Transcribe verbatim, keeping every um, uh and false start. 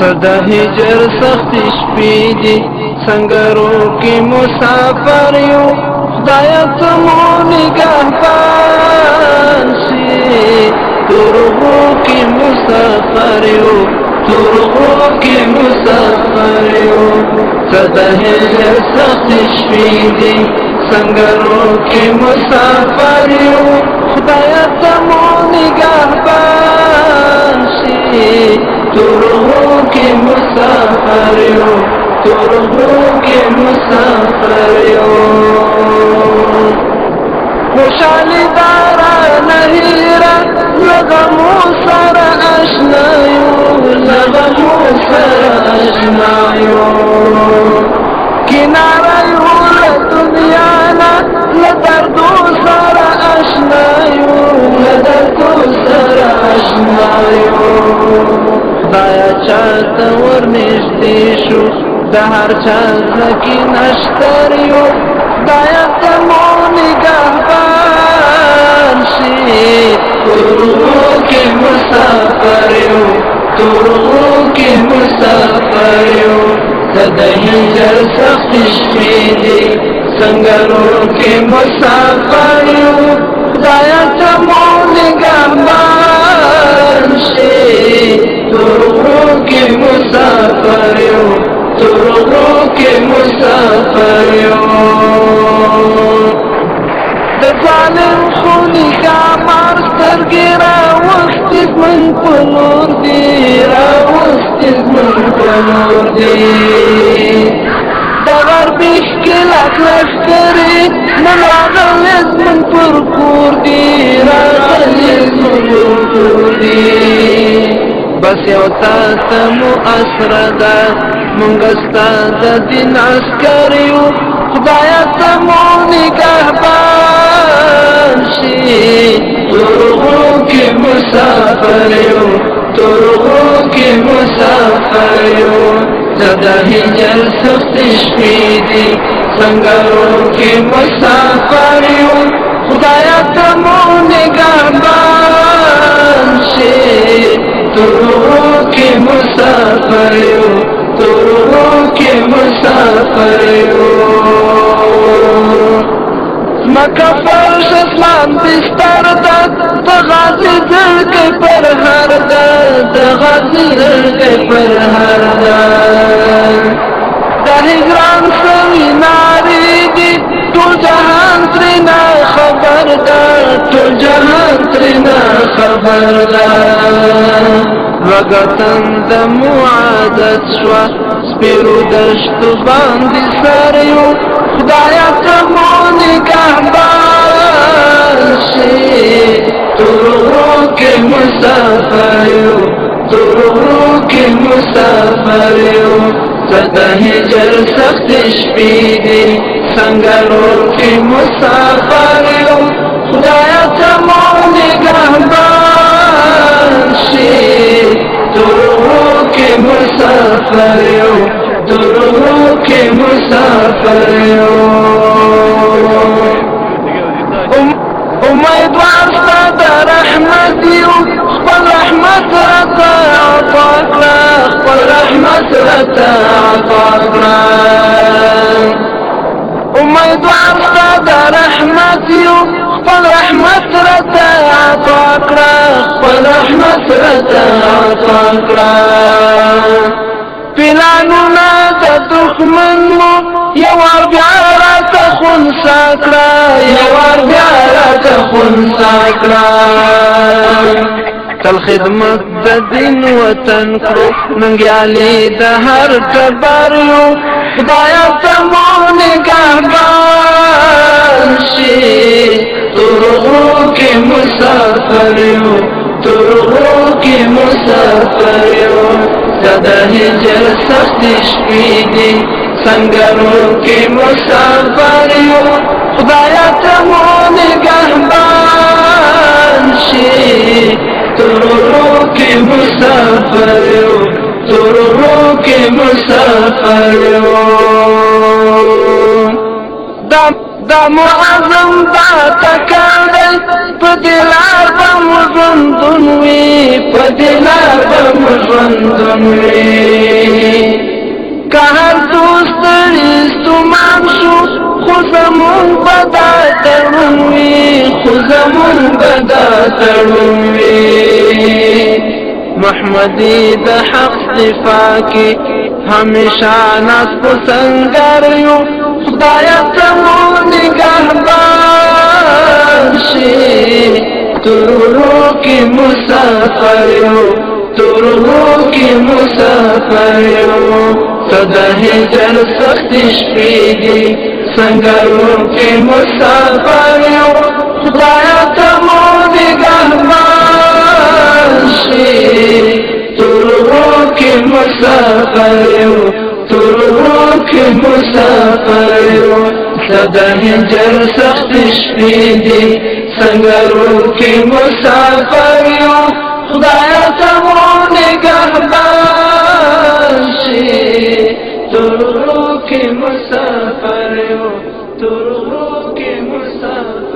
د هجر سخت شپې دي سنگرو کې مسافر یو خدایا ته مو نگهبان شي تورغو کې مسافر یو تورغو کې مسافر یو د هجر سخت شپې دي سنگرو کې مسافر یو خدایا ته مو نگهبان شي تورغو کې مسافر یو تورغو کې مسافر یو خوشحالی دارا نهیرا لغمو سر اشنا یو لغمو سر اشنا یو کنارا یو لدنیانا لدردو سر اشنا یو لدردو سر اشنا یو خدایا چاته ورنږدې شو د هر چا زکي نشتر یو خدایا ته مو نگهبان شي تورغو کې مسافر یو تورغو کې مسافر یو د هجر سخت شپې دي سنگرو کې مسافر یو خدایا ته مو نگهبان شي تورغو کې مسافر یو تورغو کې مسافر یو د ظالم خونی کامار سترګې راوستې زموږ په لور دي راوستې زموږ په لور دي د غربي ښکېلک لښکرې نن راغلې زموږ پر کور دي راغلې زموږ پر کور دي بس یو تاته مو اسره ده مونږ ستا د دین عسکر یو خدایا ته مو نگهبان شي تورغو کې مسافر یو تورغو کې مسافر یو د هجر سخت شپې دي سنگرو کې مسافر یو خدایا ته مو نگهبان شي تورغو کې مسافر یو تورغو کې مسافر یو مکه فرش اسمان بستر ده د غازی زړګی پر هر ده د غازی زړګی پر هر ده د هجران سوي نارې دي ټول جهان ترېنه خبر ده ټول جهان ترېنه خبر ده وګتن د معادت شوه سپیرو دشتو باندې سر یو خدایا ته مو نگهبان شي تورغو کې مسافر یو تورغو کې مسافر یو د هجر سخت شپې دي سنگرو کې مسافر یو خدایا ته مو نگهبان شي تورغو کې مسافر یو تورغو کې مسافر یو امیدوار ستا د رحمت یو خپل رحمت راته عطا کړه خپل رحمت راته عطا کړه امیدوار ستا د رحمت یو خپل رحمت راته عطا کړه خپل رحمت راته عطا کړه پلانونه د دښمن مو یوار بیا راته خنثی کړه یوار بیا راته خنثی کړه تل خدمت د دین وطن کړو ننګیالي د هر ټبر یو خدایا ته مو نگهبان شي تورغو کې مسافر یو تورغو کې مسافر یو د هجر سخت شپې دي سنگرو کې مسافر یو خدایا ته مو نگهبان شي تورغو کې مسافر یو تورغو کې مسافر یو دا معظم دا تکان دی په دلار به مو ژوندون وي په دلار به مو ژوندون وي خو زمون بدا تړون وي محمدی د حق دفاع کی همیشه ناس په سنگر یو خدایا ته مو نگهبان شي تورو کی مسافر یو تورو کی مسافر یو صدا هجر سخت شپې دي سنگرو کی مسافر یو خدایا ته مو نگهبان شي تورو کی مسافر یو تورو کی مسافر یو صدا هجر سخت شپې دي سنگرو کی مسافر یو خدایا ته مو نگهبان شي تورو کی مسافر یو تورو کی مسافر